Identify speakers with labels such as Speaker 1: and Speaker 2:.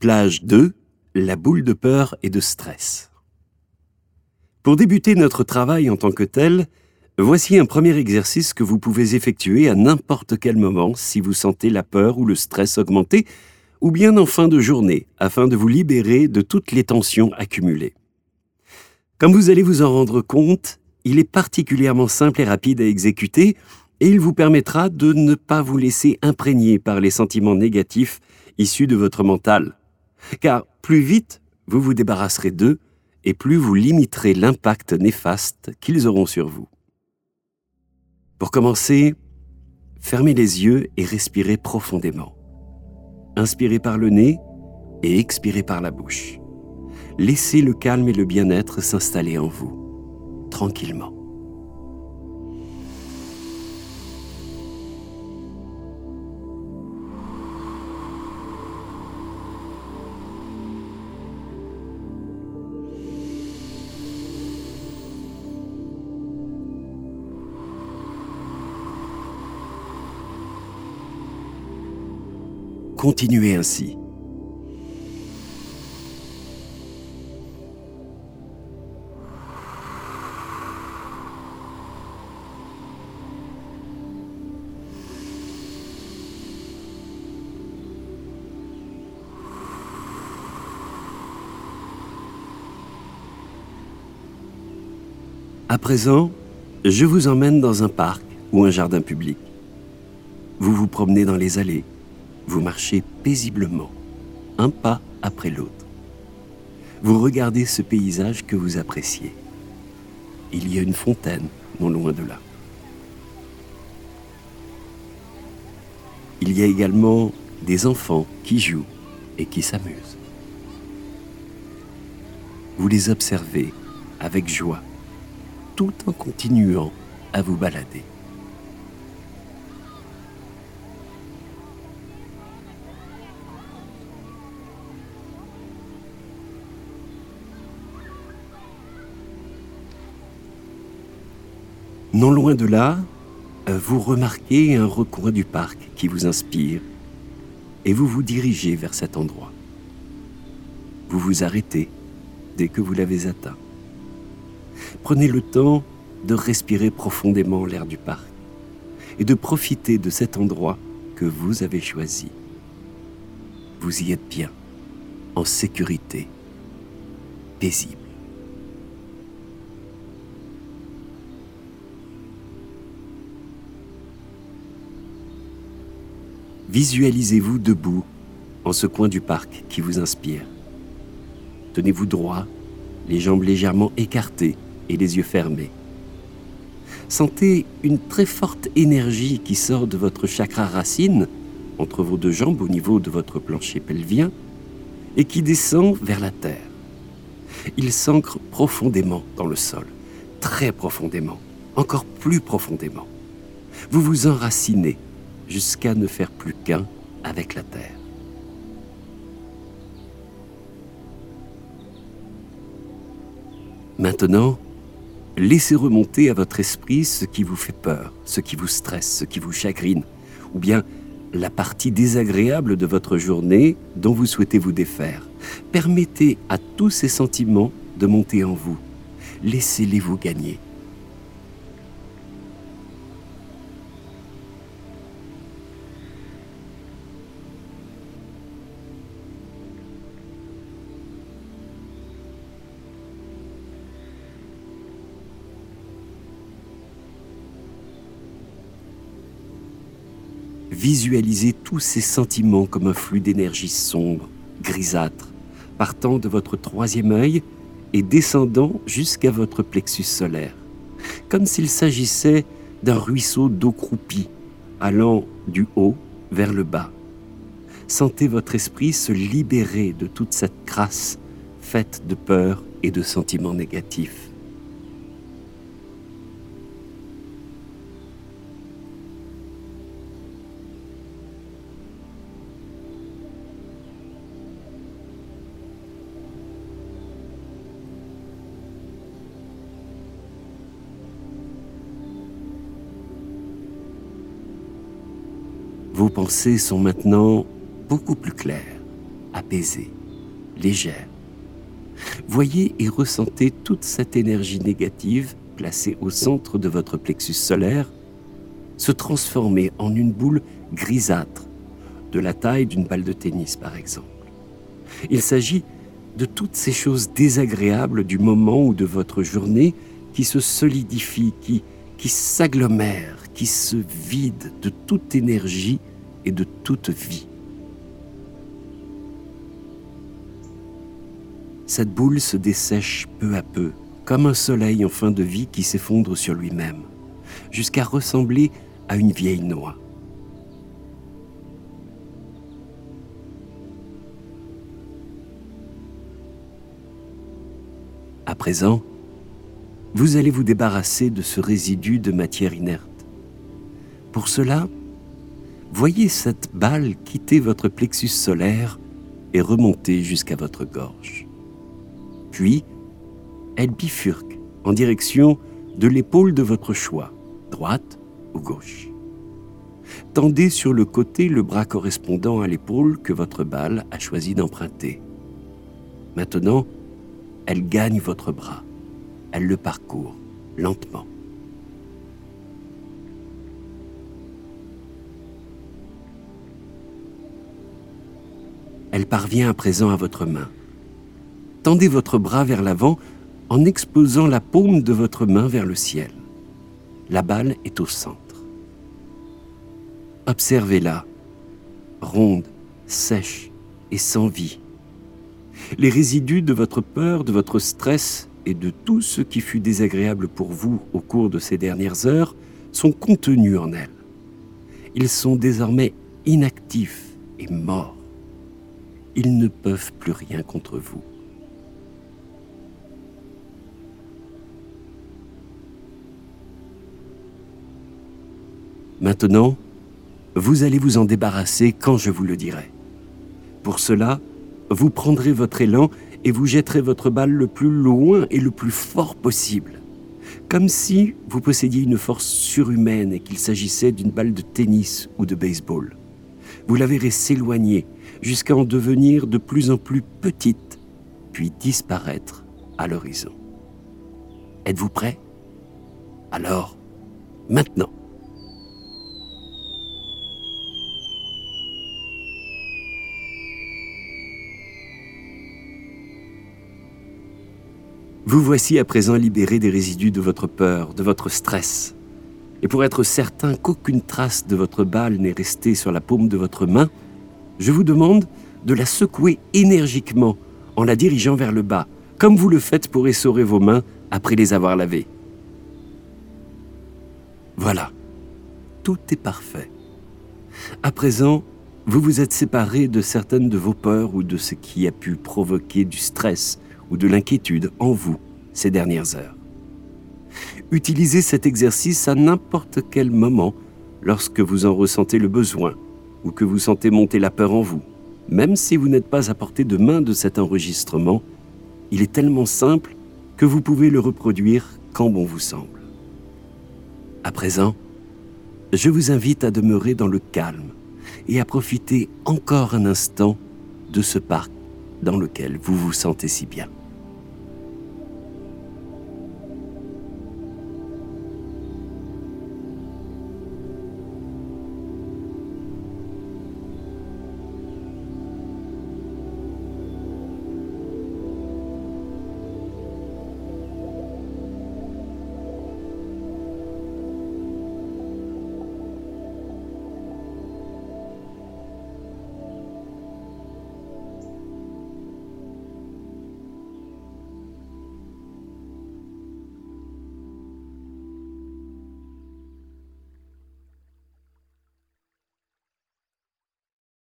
Speaker 1: Plage 2, la boule de peur et de stress. Pour débuter notre travail en tant que tel, voici un premier exercice que vous pouvez effectuer à n'importe quel moment si vous sentez la peur ou le stress augmenter, ou bien en fin de journée, afin de vous libérer de toutes les tensions accumulées. Comme vous allez vous en rendre compte, il est particulièrement simple et rapide à exécuter, et il vous permettra de ne pas vous laisser imprégner par les sentiments négatifs issus de votre mental. Car plus vite vous vous débarrasserez d'eux, et plus vous limiterez l'impact néfaste qu'ils auront sur vous. Pour commencer, fermez les yeux et respirez profondément. Inspirez par le nez et expirez par la bouche. Laissez le calme et le bien-être s'installer en vous, tranquillement. Continuez ainsi. À présent, je vous emmène dans un parc ou un jardin public. Vous vous promenez dans les allées. Vous marchez paisiblement, un pas après l'autre. Vous regardez ce paysage que vous appréciez. Il y a une fontaine non loin de là. Il y a également des enfants qui jouent et qui s'amusent. Vous les observez avec joie, tout en continuant à vous balader. Non loin de là, vous remarquez un recoin du parc qui vous inspire et vous vous dirigez vers cet endroit. Vous vous arrêtez dès que vous l'avez atteint. Prenez le temps de respirer profondément l'air du parc et de profiter de cet endroit que vous avez choisi. Vous y êtes bien, en sécurité, paisible. Visualisez-vous debout en ce coin du parc qui vous inspire. Tenez-vous droit, les jambes légèrement écartées et les yeux fermés. Sentez une très forte énergie qui sort de votre chakra racine, entre vos deux jambes au niveau de votre plancher pelvien, et qui descend vers la terre. Il s'ancre profondément dans le sol, très profondément, encore plus profondément. Vous vous enracinez jusqu'à ne faire plus qu'un avec la terre. Maintenant, laissez remonter à votre esprit ce qui vous fait peur, ce qui vous stresse, ce qui vous chagrine, ou bien la partie désagréable de votre journée dont vous souhaitez vous défaire. Permettez à tous ces sentiments de monter en vous. Laissez-les vous gagner. Visualisez tous ces sentiments comme un flux d'énergie sombre, grisâtre, partant de votre troisième œil et descendant jusqu'à votre plexus solaire, comme s'il s'agissait d'un ruisseau d'eau croupie, allant du haut vers le bas. Sentez votre esprit se libérer de toute cette crasse faite de peur et de sentiments négatifs. Vos pensées sont maintenant beaucoup plus claires, apaisée, légère. Voyez et ressentez toute cette énergie négative placée au centre de votre plexus solaire se transformer en une boule grisâtre, de la taille d'une balle de tennis par exemple. Il s'agit de toutes ces choses désagréables du moment ou de votre journée qui se solidifient, qui s'agglomèrent, qui se vident de toute énergie et de toute vie. Cette boule se dessèche peu à peu, comme un soleil en fin de vie qui s'effondre sur lui-même, jusqu'à ressembler à une vieille noix. À présent, vous allez vous débarrasser de ce résidu de matière inerte. Pour cela, voyez cette balle quitter votre plexus solaire et remonter jusqu'à votre gorge. Puis, elle bifurque en direction de l'épaule de votre choix, droite ou gauche. Tendez sur le côté le bras correspondant à l'épaule que votre balle a choisi d'emprunter. Maintenant, elle gagne votre bras. Elle le parcourt lentement. Elle parvient à présent à votre main. Tendez votre bras vers l'avant en exposant la paume de votre main vers le ciel. La balle est au centre. Observez-la, ronde, sèche et sans vie. Les résidus de votre peur, de votre stress et de tout ce qui fut désagréable pour vous au cours de ces dernières heures sont contenus en elle. Ils sont désormais inactifs et morts. Ils ne peuvent plus rien contre vous. Maintenant, vous allez vous en débarrasser quand je vous le dirai. Pour cela, vous prendrez votre élan et vous jetterez votre balle le plus loin et le plus fort possible, comme si vous possédiez une force surhumaine et qu'il s'agissait d'une balle de tennis ou de baseball. Vous la verrez s'éloigner jusqu'à en devenir de plus en plus petite, puis disparaître à l'horizon. Êtes-vous prêts? Alors, maintenant. Vous voici à présent libéré des résidus de votre peur, de votre stress. Et pour être certain qu'aucune trace de votre balle n'est restée sur la paume de votre main, je vous demande de la secouer énergiquement en la dirigeant vers le bas, comme vous le faites pour essorer vos mains après les avoir lavées. Voilà, tout est parfait. À présent, vous vous êtes séparé de certaines de vos peurs ou de ce qui a pu provoquer du stress ou de l'inquiétude en vous ces dernières heures. Utilisez cet exercice à n'importe quel moment lorsque vous en ressentez le besoin ou que vous sentez monter la peur en vous. Même si vous n'êtes pas à portée de main de cet enregistrement, il est tellement simple que vous pouvez le reproduire quand bon vous semble. À présent, je vous invite à demeurer dans le calme et à profiter encore un instant de ce parc dans lequel vous vous sentez si bien.